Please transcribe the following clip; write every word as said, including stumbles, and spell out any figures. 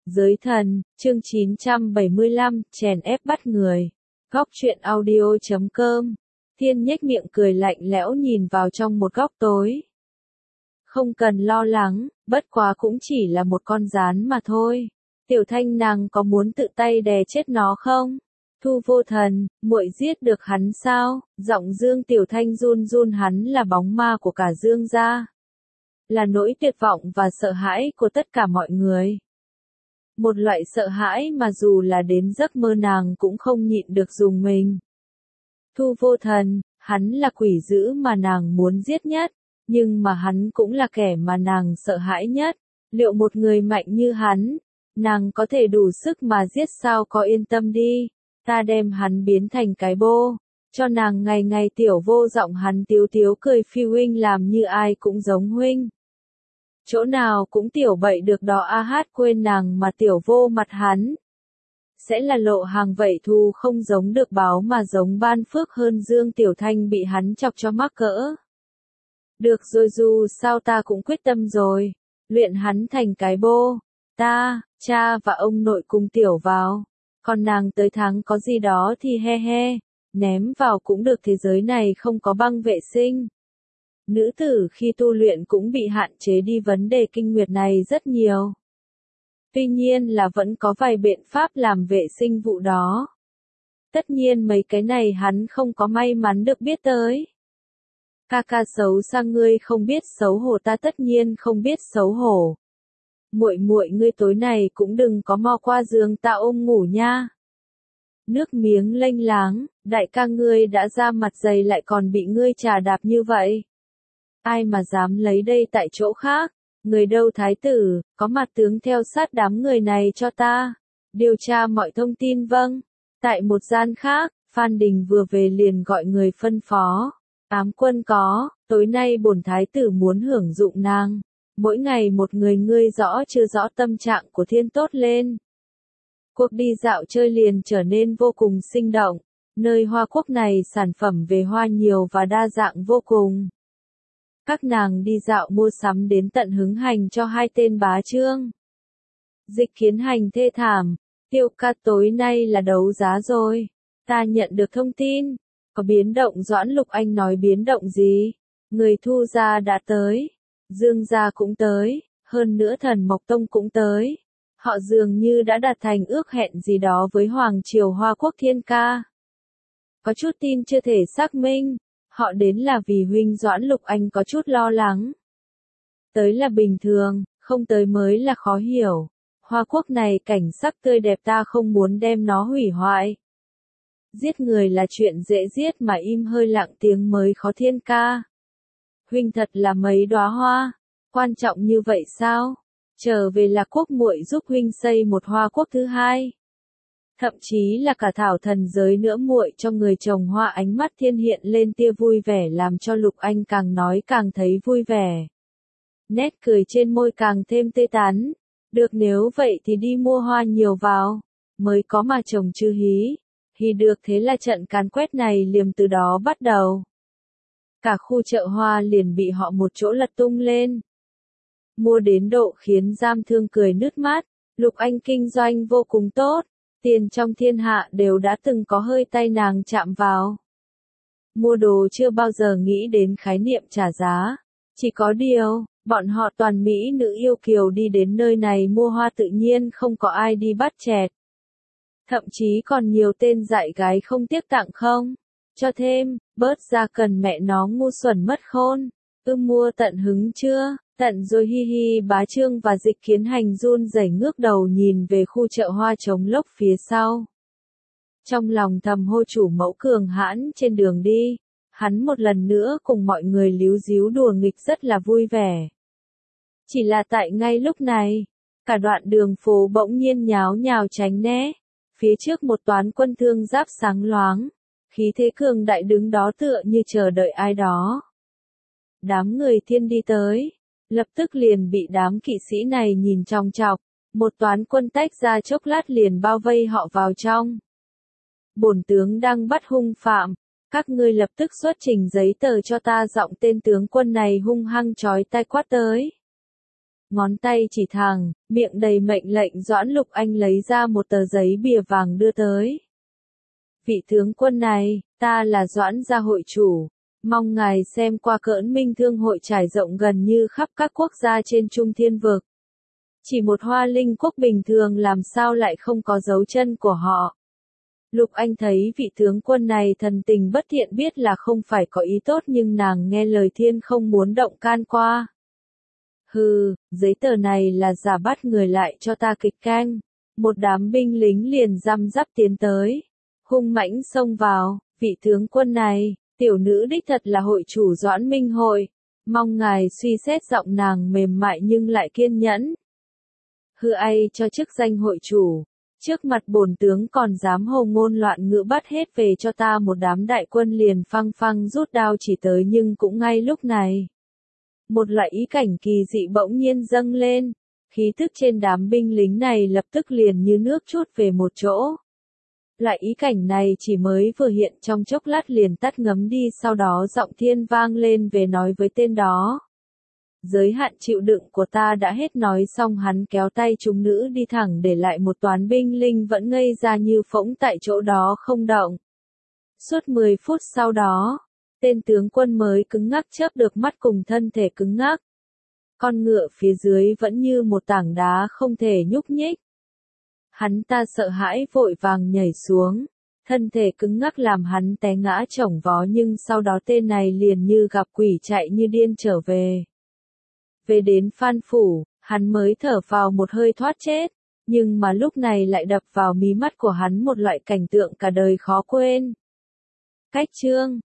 Giới thần, chương chín trăm bảy mươi lăm, chèn ép bắt người. Góc truyện audio chấm com. Thiên nhếch miệng cười lạnh lẽo nhìn vào trong một góc tối. Không cần lo lắng, bất quá cũng chỉ là một con gián mà thôi. Tiểu Thanh nàng có muốn tự tay đè chết nó không? Thu Vô Thần, muội giết được hắn sao? Giọng Dương Tiểu Thanh run run, hắn là bóng ma của cả Dương gia. Là nỗi tuyệt vọng và sợ hãi của tất cả mọi người. Một loại sợ hãi mà dù là đến giấc mơ nàng cũng không nhịn được dùng mình. Thu Vô Thần, hắn là quỷ dữ mà nàng muốn giết nhất, nhưng mà hắn cũng là kẻ mà nàng sợ hãi nhất. Liệu một người mạnh như hắn, nàng có thể đủ sức mà giết sao? Có yên tâm đi, ta đem hắn biến thành cái bô, cho nàng ngày ngày tiểu vô. Giọng hắn tiếu tiếu cười, Phi huynh làm như ai cũng giống huynh. Chỗ nào cũng tiểu bậy được đó. A hát quên nàng mà tiểu vô mặt hắn. Sẽ là lộ hàng vậy. Thu không giống được báo mà giống ban phước hơn. Dương Tiểu Thanh bị hắn chọc cho mắc cỡ. Được rồi, dù sao ta cũng quyết tâm rồi. Luyện hắn thành cái bô. Ta, cha và ông nội cùng tiểu vào. Còn nàng tới tháng có gì đó thì he he. Ném vào cũng được, thế giới này không có băng vệ sinh. Nữ tử khi tu luyện cũng bị hạn chế đi vấn đề kinh nguyệt này rất nhiều. Tuy nhiên là vẫn có vài biện pháp làm vệ sinh vụ đó. Tất nhiên mấy cái này hắn không có may mắn được biết tới. Ca ca xấu xa, ngươi không biết xấu hổ. Ta tất nhiên không biết xấu hổ. Muội muội ngươi tối này cũng đừng có mò qua giường ta ôm ngủ nha. Nước miếng lênh láng, đại ca ngươi đã ra mặt dày lại còn bị ngươi trà đạp như vậy. Ai mà dám lấy đây tại chỗ khác? Người đâu thái tử, có mặt tướng theo sát đám người này cho ta. Điều tra mọi thông tin. Vâng. Tại một gian khác, Phan Đình vừa về liền gọi người phân phó. Ám quân có, tối nay bổn thái tử muốn hưởng dụng nàng. Mỗi ngày một người, ngươi rõ chưa rõ tâm trạng của thiên tốt lên. Cuộc đi dạo chơi liền trở nên vô cùng sinh động. Nơi Hoa Quốc này sản phẩm về hoa nhiều và đa dạng vô cùng. Các nàng đi dạo mua sắm đến tận hứng hành cho hai tên bá trương. Dịch Kiến Hành thê thảm, Tiêu ca tối nay là đấu giá rồi. Ta nhận được thông tin, có biến động. Doãn Lục Anh nói biến động gì? Người Thu gia đã tới, Dương gia cũng tới, hơn nữa Thần Mộc Tông cũng tới. Họ dường như đã đạt thành ước hẹn gì đó với Hoàng triều Hoa Quốc Thiên Ca. Có chút tin chưa thể xác minh. Họ đến là vì huynh. Doãn Lục Anh có chút lo lắng. Tới là bình thường, không tới mới là khó hiểu. Hoa Quốc này cảnh sắc tươi đẹp, ta không muốn đem nó hủy hoại. Giết người là chuyện dễ giết mà im hơi lặng tiếng mới khó. Thiên Ca, huynh thật là mấy đóa hoa, quan trọng như vậy sao? Trở về là quốc muội giúp huynh xây một Hoa Quốc thứ hai. Thậm chí là cả thảo thần giới nữa. Muội cho người trồng hoa. Ánh mắt Thiên hiện lên tia vui vẻ làm cho Lục Anh càng nói càng thấy vui vẻ. Nét cười trên môi càng thêm tươi tắn. Được, nếu vậy thì đi mua hoa nhiều vào. Mới có mà trồng chứ hí. Hí được, thế là trận càn quét này liềm từ đó bắt đầu. Cả khu chợ hoa liền bị họ một chỗ lật tung lên. Mua đến độ khiến Giam Thương cười nứt mắt. Lục Anh kinh doanh vô cùng tốt. Tiền trong thiên hạ đều đã từng có hơi tay nàng chạm vào. Mua đồ chưa bao giờ nghĩ đến khái niệm trả giá. Chỉ có điều, bọn họ toàn mỹ nữ yêu kiều đi đến nơi này mua hoa, tự nhiên không có ai đi bắt chẹt. Thậm chí còn nhiều tên dại gái không tiếc tặng không. Cho thêm, bớt ra cần mẹ nó ngu xuẩn mất khôn. Ư mua tận hứng chưa? Tận rồi hi hi. Bá Trương và Dịch Kiến Hành run rẩy ngước đầu nhìn về khu chợ hoa trống lốc phía sau. Trong lòng thầm hô chủ mẫu cường hãn. Trên đường đi, hắn một lần nữa cùng mọi người líu díu đùa nghịch rất là vui vẻ. Chỉ là tại ngay lúc này, cả đoạn đường phố bỗng nhiên nháo nhào tránh né. Phía trước một toán quân thương giáp sáng loáng, khí thế cường đại đứng đó tựa như chờ đợi ai đó. Đám người Thiên đi tới, lập tức liền bị đám kỵ sĩ này nhìn chòng chọc. Một toán quân tách ra chốc lát liền bao vây họ vào trong. Bổn tướng đang bắt hung phạm, các ngươi lập tức xuất trình giấy tờ cho ta. Giọng tên tướng quân này hung hăng chói tai quát tới. ngón tay chỉ thẳng, miệng đầy mệnh lệnh. Doãn Lục Anh lấy ra một tờ giấy bìa vàng đưa tới. Vị tướng quân này, ta là Doãn gia hội chủ, mong ngài xem qua Cỡn Minh Thương hội trải rộng gần như khắp các quốc gia trên Trung Thiên vực. Chỉ một Hoa Linh quốc bình thường làm sao lại không có dấu chân của họ. Lục Anh thấy vị tướng quân này thần tình bất thiện biết là không phải có ý tốt nhưng nàng nghe lời thiên không muốn động can qua. Hừ, giấy tờ này là giả bắt người lại cho ta kịch canh. Một đám binh lính liền răm rắp tiến tới. Hung mãnh xông vào, vị tướng quân này, tiểu nữ đích thật là hội chủ Doãn Minh hội. Mong ngài suy xét. Giọng nàng mềm mại nhưng lại kiên nhẫn. Hư ai cho chức danh hội chủ. Trước mặt bổn tướng còn dám hồ ngôn loạn ngữ bắt hết về cho ta. Một đám đại quân liền phăng phăng rút đao chỉ tới nhưng cũng ngay lúc này. Một loại ý cảnh kỳ dị bỗng nhiên dâng lên. Khí tức trên đám binh lính này lập tức liền như nước trút về một chỗ. Loại ý cảnh này chỉ mới vừa hiện trong chốc lát liền tắt ngấm đi, sau đó giọng thiên vang lên về nói với tên đó. Giới hạn chịu đựng của ta đã hết. Nói xong hắn kéo tay chúng nữ đi thẳng để lại một toán binh linh vẫn ngây ra như phỗng tại chỗ đó không động. Suốt mười phút sau đó, tên tướng quân mới cứng ngắc chớp được mắt cùng thân thể cứng ngắc. Con ngựa phía dưới vẫn như một tảng đá không thể nhúc nhích. Hắn ta sợ hãi vội vàng nhảy xuống. Thân thể cứng ngắc làm hắn té ngã chổng vó nhưng sau đó tên này liền như gặp quỷ chạy như điên trở về. Về đến Phan Phủ, hắn mới thở vào một hơi thoát chết. Nhưng mà lúc này lại đập vào mí mắt của hắn một loại cảnh tượng cả đời khó quên. Cách chương